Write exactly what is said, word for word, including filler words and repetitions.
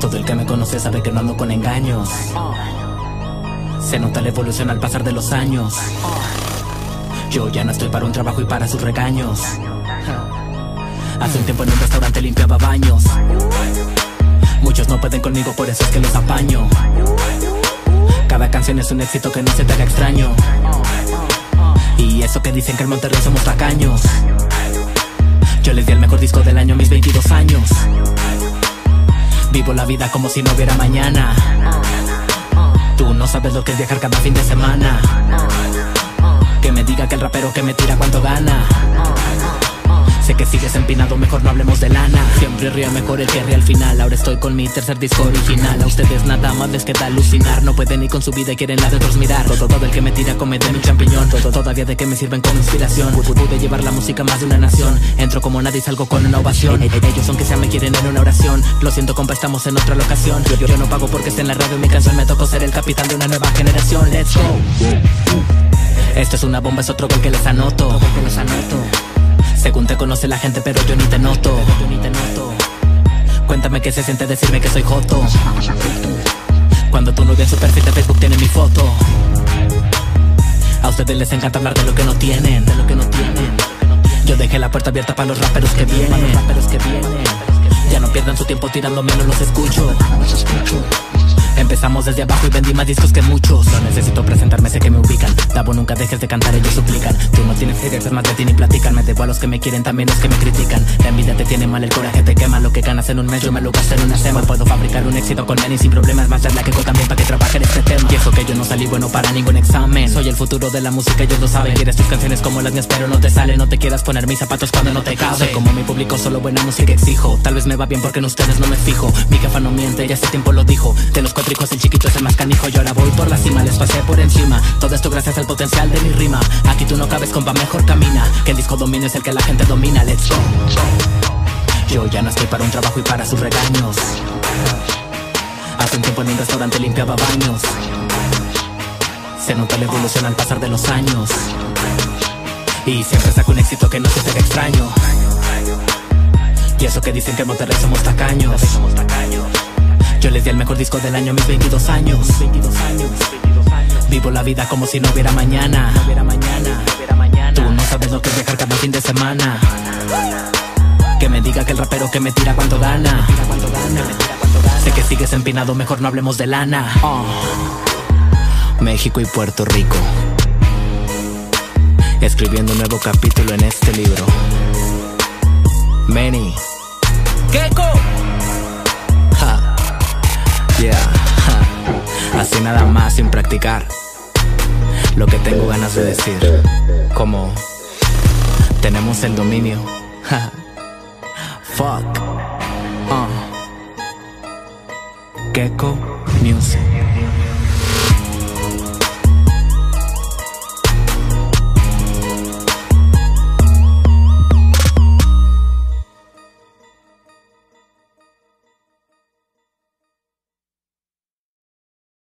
Todo el que me conoce sabe que no ando con engaños. Se nota la evolución al pasar de los años. Yo ya no estoy para un trabajo y para sus regaños. Hace un tiempo en un restaurante limpiaba baños. Muchos no pueden conmigo, por eso es que los apaño. Cada canción es un éxito, que no se te haga extraño. Y eso que dicen que en Monterrey somos tacaños. Yo les di el mejor disco del año a mis veintidós años. Vivo la vida como si no hubiera mañana. Tú no sabes lo que es viajar cada fin de semana. Que me diga que el rapero que me tira cuánto gana. Sé que sigues empinado, mejor no hablemos de lana. Siempre ríe mejor el que ríe al final. Ahora estoy con mi tercer disco original. A ustedes nada más les queda alucinar. No pueden ir con su vida y quieren la de otros mirar. Todo, todo el que me tira comete mi champiñón. Todo, todavía de que me sirven como inspiración. Pude llevar la música más de una nación. Entro como nadie y salgo con una ovación. Ellos aunque sea me quieren en una oración. Lo siento compa, estamos en otra locación. Yo, yo, yo no pago porque esté en la radio mi canción. Me tocó ser el capitán de una nueva generación. Let's go. Esto es una bomba, es otro gol que les anoto. Gol que les anoto. Según te conoce la gente, pero yo ni te noto. Yo ni te noto. Cuéntame qué se siente decirme que soy joto. Cuando tu novia en su perfil de Facebook tiene mi foto. A ustedes les encanta hablar de lo que no tienen. De lo que no tienen. Yo dejé la puerta abierta para los raperos que vienen. Para los raperos que vienen. Ya no pierdan su tiempo tirándome, no los escucho. Empezamos desde abajo y vendí más discos que muchos. No necesito presentarme, sé que me ubican. Dabo, nunca dejes de cantar, ellos suplican. Tú no tienes ideas, más de ti ni platican. Me debo a los que me quieren, también los que me critican. La envidia te tiene mal, el coraje te quema. Lo que ganas en un mes, yo me lo gasto en una semana. Puedo fabricar un éxito con Manny sin problemas. Más la que con también para que trabaje en este tema. Y eso que yo no salí bueno para ningún examen. Soy el futuro de la música, ellos lo saben. Quieres tus canciones como las mías, pero no te salen. No te quieras poner mis zapatos cuando no te cabe. Soy como mi público, solo buena música exijo. Tal vez me va bien porque en ustedes no me fijo. Mi jefa no miente, ya hace tiempo lo dijo. De los cuatro hijos el chiquito es el más canijo. Yo ahora voy por la cima, les pasé por encima. Todo esto gracias al potencial de mi rima. Aquí tú no cabes, compa, mejor camina. Que el disco domino es el que la gente domina. Let's go. Yo ya no estoy para un trabajo y para sus regaños. Hace un tiempo en un restaurante limpiaba baños. Se nota la evolución al pasar de los años. Y siempre saco un éxito que no se te haga extraño. Y eso que dicen que en Monterrey somos tacaños. Yo les di el mejor disco del año a mis veintidós años. Vivo la vida como si no hubiera mañana. Tú no sabes lo que es viajar cada fin de semana. Que me diga que el rapero que me tira cuánto gana. Sé que sigues empinado, mejor no hablemos de lana. oh. México y Puerto Rico, escribiendo un nuevo capítulo en este libro. Manny Gecko. Ja. Yeah. Ja. Así nada más sin practicar lo que tengo ganas de decir. Como tenemos el dominio. Ja. Fuck. uh. Gecko Music.